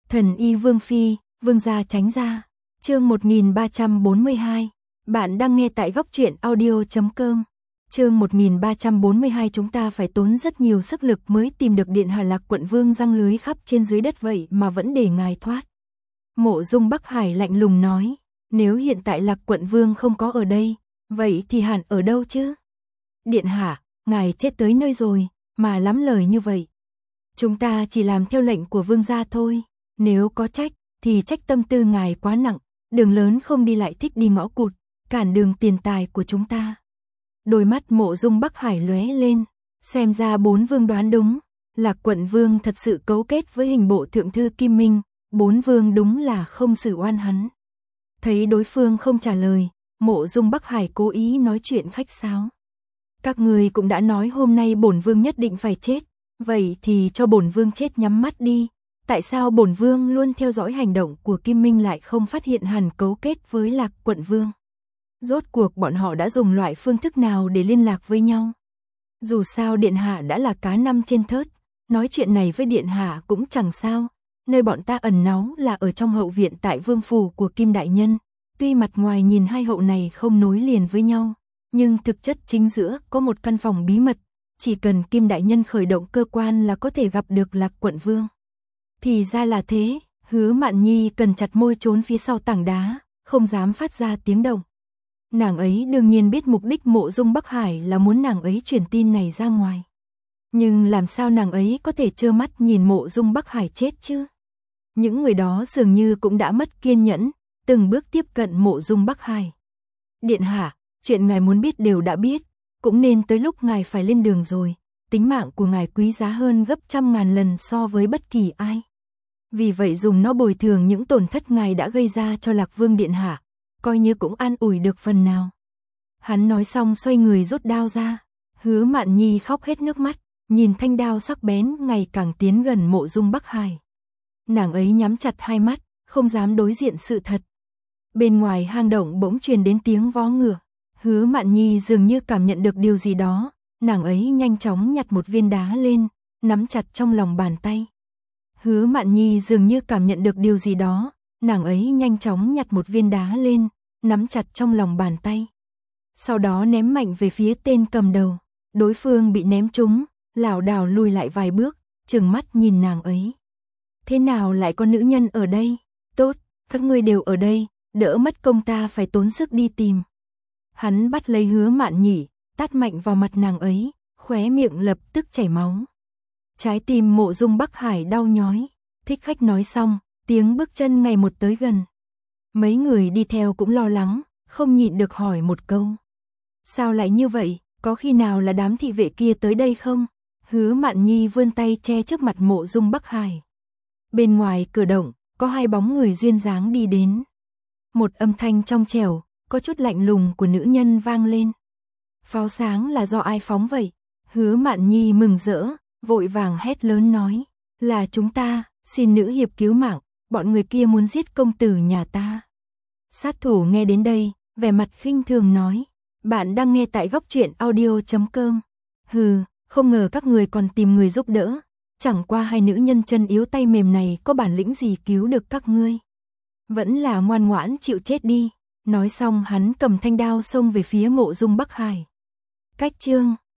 Thần y Vương Phi, Vương gia tránh ra. Chương 1342. Bạn đang nghe tại góc truyện audio.com. Chương 1342. Chúng ta phải tốn rất nhiều sức lực mới tìm được điện hạ. Lạc Quận Vương giăng lưới khắp trên dưới đất vậy mà vẫn để ngài thoát. Mộ Dung Bắc Hải lạnh lùng nói, nếu hiện tại Lạc Quận Vương không có ở đây, vậy thì hẳn ở đâu chứ? Điện hạ, ngài chết tới nơi rồi, mà lắm lời như vậy. Chúng ta chỉ làm theo lệnh của vương gia thôi, nếu có trách, thì trách tâm tư ngài quá nặng, đường lớn không đi lại thích đi ngõ cụt, cản đường tiền tài của chúng ta. Đôi mắt Mộ Dung Bắc Hải lóe lên, xem ra bốn vương đoán đúng, Lạc Quận Vương thật sự cấu kết với hình bộ thượng thư Kim Minh, bốn vương đúng là không xử oan hắn. Thấy đối phương không trả lời, Mộ Dung Bắc Hải cố ý nói chuyện khách sáo. Các người cũng đã nói hôm nay bổn vương nhất định phải chết, vậy thì cho bổn vương chết nhắm mắt đi. Tại sao bổn vương luôn theo dõi hành động của Kim Minh lại không phát hiện hắn cấu kết với Lạc Quận Vương? Rốt cuộc bọn họ đã dùng loại phương thức nào để liên lạc với nhau? Dù sao điện hạ đã là cá năm trên thớt, nói chuyện này với điện hạ cũng chẳng sao. Nơi bọn ta ẩn náu là ở trong hậu viện tại vương phủ của Kim Đại Nhân. Tuy mặt ngoài nhìn hai hậu này không nối liền với nhau, nhưng thực chất chính giữa có một căn phòng bí mật. Chỉ cần Kim Đại Nhân khởi động cơ quan là có thể gặp được Lạc Quận Vương. Thì ra là thế, Hứa Mạn Nhi cần chặt môi trốn phía sau tảng đá, không dám phát ra tiếng động. Nàng ấy đương nhiên biết mục đích Mộ Dung Bắc Hải là muốn nàng ấy truyền tin này ra ngoài. Nhưng làm sao nàng ấy có thể trơ mắt nhìn Mộ Dung Bắc Hải chết chứ? Những người đó dường như cũng đã mất kiên nhẫn, từng bước tiếp cận Mộ Dung Bắc Hải. Điện hạ, chuyện ngài muốn biết đều đã biết, cũng nên tới lúc ngài phải lên đường rồi. Tính mạng của ngài quý giá hơn gấp trăm ngàn lần so với bất kỳ ai. Vì vậy dùng nó bồi thường những tổn thất ngài đã gây ra cho Lạc Vương điện hạ, coi như cũng an ủi được phần nào. Hắn nói xong xoay người rút đao ra. Hứa Mạn Nhi khóc hết nước mắt, nhìn thanh đao sắc bén ngày càng tiến gần Mộ Dung Bắc Hải. Nàng ấy nhắm chặt hai mắt, không dám đối diện sự thật. Bên ngoài hang động bỗng truyền đến tiếng vó ngựa. Hứa Mạn Nhi dường như cảm nhận được điều gì đó, nàng ấy nhanh chóng nhặt một viên đá lên, nắm chặt trong lòng bàn tay. Hứa Mạn Nhi dường như cảm nhận được điều gì đó, nàng ấy nhanh chóng nhặt một viên đá lên, nắm chặt trong lòng bàn tay. Sau đó ném mạnh về phía tên cầm đầu, đối phương bị ném trúng, lảo đảo lùi lại vài bước, trừng mắt nhìn nàng ấy. Thế nào lại có nữ nhân ở đây? Tốt, các ngươi đều ở đây, đỡ mất công ta phải tốn sức đi tìm. Hắn bắt lấy Hứa Mạn Nhi, tát mạnh vào mặt nàng ấy, khóe miệng lập tức chảy máu. Trái tim Mộ Dung Bắc Hải đau nhói, thích khách nói xong, tiếng bước chân ngày một tới gần. Mấy người đi theo cũng lo lắng, không nhịn được hỏi một câu. Sao lại như vậy, có khi nào là đám thị vệ kia tới đây không? Hứa Mạn Nhi vươn tay che trước mặt Mộ Dung Bắc Hải. Bên ngoài cửa động, có hai bóng người duyên dáng đi đến. Một âm thanh trong trẻo, có chút lạnh lùng của nữ nhân vang lên. Pháo sáng là do ai phóng vậy? Hứa Mạn Nhi mừng rỡ, vội vàng hét lớn nói, là chúng ta, xin nữ hiệp cứu mạng, bọn người kia muốn giết công tử nhà ta. Sát thủ nghe đến đây, vẻ mặt khinh thường nói, bạn đang nghe tại góc truyện audio.com. Hừ, không ngờ các người còn tìm người giúp đỡ, chẳng qua hai nữ nhân chân yếu tay mềm này có bản lĩnh gì cứu được các ngươi. Vẫn là ngoan ngoãn chịu chết đi. Nói xong hắn cầm thanh đao xông về phía Mộ Dung Bắc Hải. Cách chương